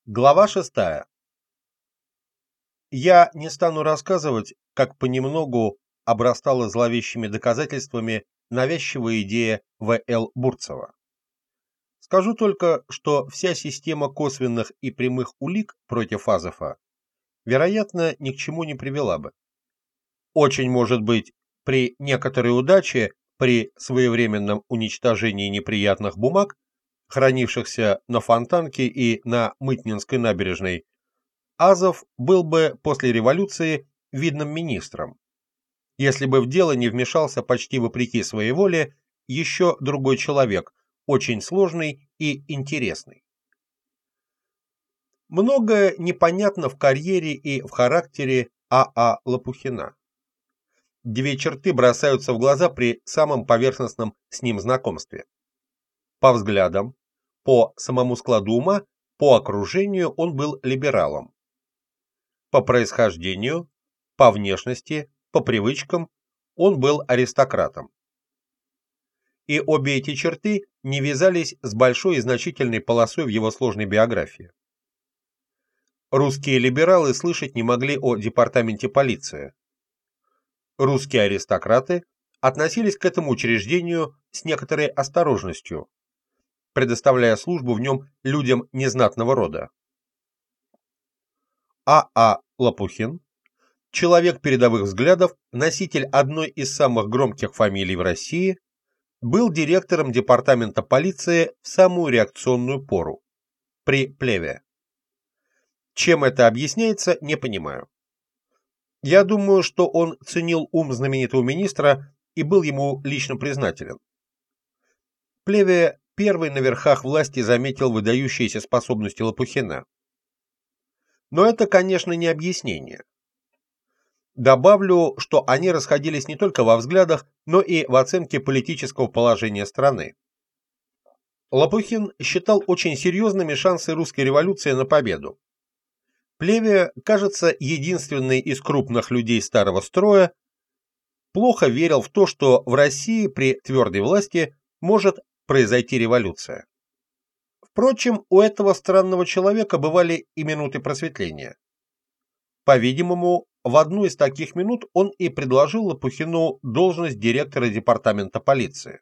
Глава 6. Я не стану рассказывать, как понемногу обрастала зловещими доказательствами навязчивая идея В.Л. Бурцева. Скажу только, что вся система косвенных и прямых улик против Азефа, вероятно, ни к чему не привела бы. Очень может быть, при некоторой удаче, при своевременном уничтожении неприятных бумаг, хранившихся на Фонтанке и на Мытнинской набережной, Азов был бы после революции видным министром, если бы в дело не вмешался почти вопреки своей воле еще другой человек, очень сложный и интересный. Многое непонятно в карьере и в характере А.А. Лопухина. Две черты бросаются в глаза при самом поверхностном с ним знакомстве. По взглядам, по самому складу ума, по окружению он был либералом. По происхождению, по внешности, по привычкам он был аристократом. И обе эти черты не вязались с большой и значительной полосой в его сложной биографии. Русские либералы слышать не могли о департаменте полиции. Русские аристократы относились к этому учреждению с некоторой осторожностью, предоставляя службу в нем людям незнатного рода. А.А. Лопухин, человек передовых взглядов, носитель одной из самых громких фамилий в России, был директором департамента полиции в самую реакционную пору, при Плеве. Чем это объясняется, не понимаю. Я думаю, что он ценил ум знаменитого министра и был ему лично признателен. Плеве первый на верхах власти заметил выдающиеся способности Лопухина. Но это, конечно, не объяснение. Добавлю, что они расходились не только во взглядах, но и в оценке политического положения страны. Лопухин считал очень серьезными шансы русской революции на победу. Плеве, кажется, единственный из крупных людей старого строя, плохо верил в то, что в России при твердой власти может произойти революция. Впрочем, у этого странного человека бывали и минуты просветления. По-видимому, в одну из таких минут он и предложил Лопухину должность директора департамента полиции.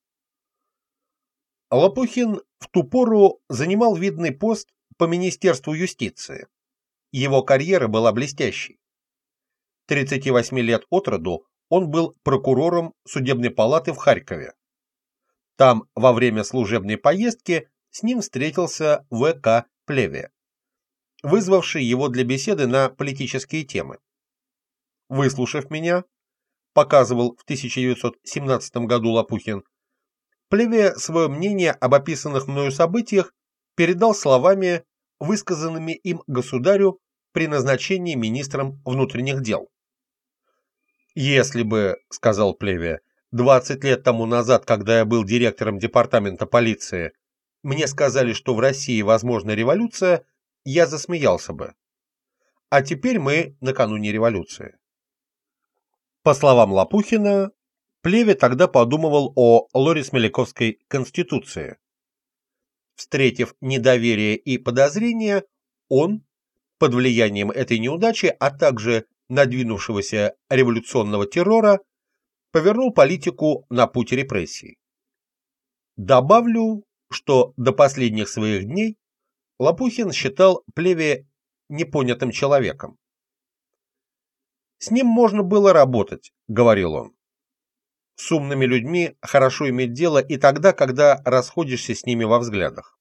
Лопухин в ту пору занимал видный пост по Министерству юстиции. Его карьера была блестящей. 38 лет от роду он был прокурором судебной палаты в Харькове. Там во время служебной поездки с ним встретился В.К. Плеве, вызвавший его для беседы на политические темы. Выслушав меня, показывал в 1917 году Лопухин, Плеве свое мнение об описанных мною событиях передал словами, высказанными им государю при назначении министром внутренних дел. «Если бы, — сказал Плеве, — 20 лет тому назад, когда я был директором департамента полиции, мне сказали, что в России возможна революция, я засмеялся бы. А теперь мы накануне революции». По словам Лопухина, Плеве тогда подумывал о Лорис-Меликовской конституции. Встретив недоверие и подозрение, он, под влиянием этой неудачи, а также надвинувшегося революционного террора, повернул политику на путь репрессий. Добавлю, что до последних своих дней Лопухин считал Плеве непонятым человеком. «С ним можно было работать», — говорил он. «С умными людьми хорошо иметь дело и тогда, когда расходишься с ними во взглядах».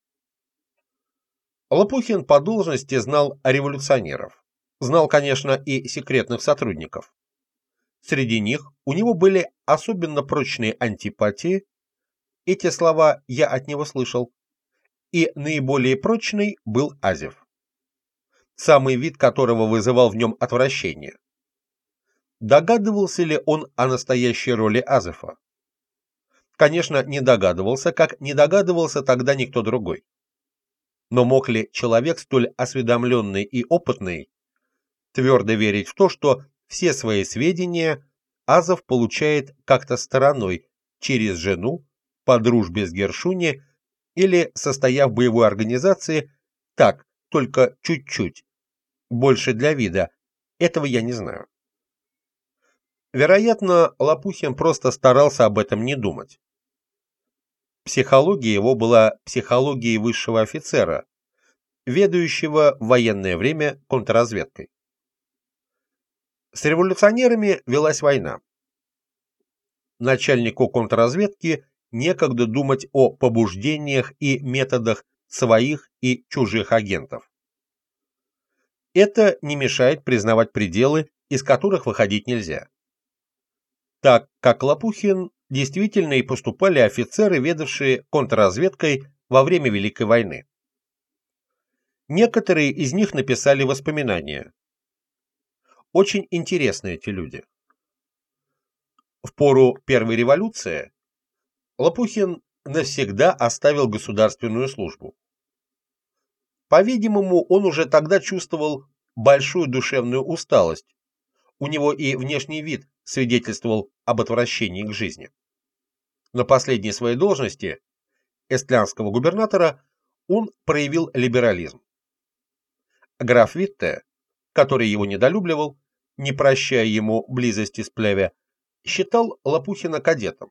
Лопухин по должности знал революционеров, знал, конечно, и секретных сотрудников. Среди них у него были особенно прочные антипатии, эти слова я от него слышал, и наиболее прочный был Азеф, самый вид которого вызывал в нем отвращение. Догадывался ли он о настоящей роли Азефа? Конечно, не догадывался, как не догадывался тогда никто другой. Но мог ли человек столь осведомленный и опытный твердо верить в то, что все свои сведения Азов получает как-то стороной, через жену, по дружбе с Гершуни или состояв в боевой организации, так, только чуть-чуть, больше для вида, этого я не знаю. Вероятно, Лопухин просто старался об этом не думать. Психология его была психологией высшего офицера, ведающего в военное время контрразведкой. С революционерами велась война. Начальнику контрразведки некогда думать о побуждениях и методах своих и чужих агентов. Это не мешает признавать пределы, из которых выходить нельзя. Так как Лопухин действительно и поступали офицеры, ведавшие контрразведкой во время Великой войны. Некоторые из них написали воспоминания. Очень интересны эти люди. В пору Первой революции Лопухин навсегда оставил государственную службу. По-видимому, он уже тогда чувствовал большую душевную усталость. У него и внешний вид свидетельствовал об отвращении к жизни. На последней своей должности, эстлянского губернатора, он проявил либерализм. Граф Витте, который его недолюбливал, не прощая ему близости с Плеве, считал Лопухина кадетом.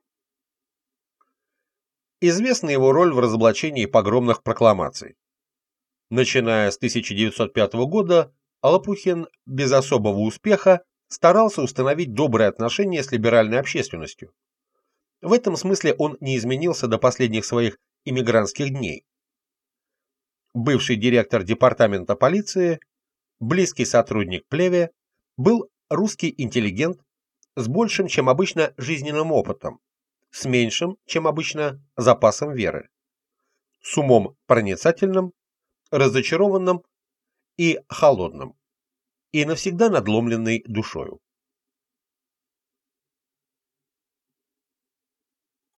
Известна его роль в разоблачении погромных прокламаций. Начиная с 1905 года, Лопухин без особого успеха старался установить добрые отношения с либеральной общественностью. В этом смысле он не изменился до последних своих эмигрантских дней. Бывший директор департамента полиции, близкий сотрудник Плеве, был русский интеллигент с большим, чем обычно, жизненным опытом, с меньшим, чем обычно, запасом веры, с умом проницательным, разочарованным и холодным, и навсегда надломленной душою.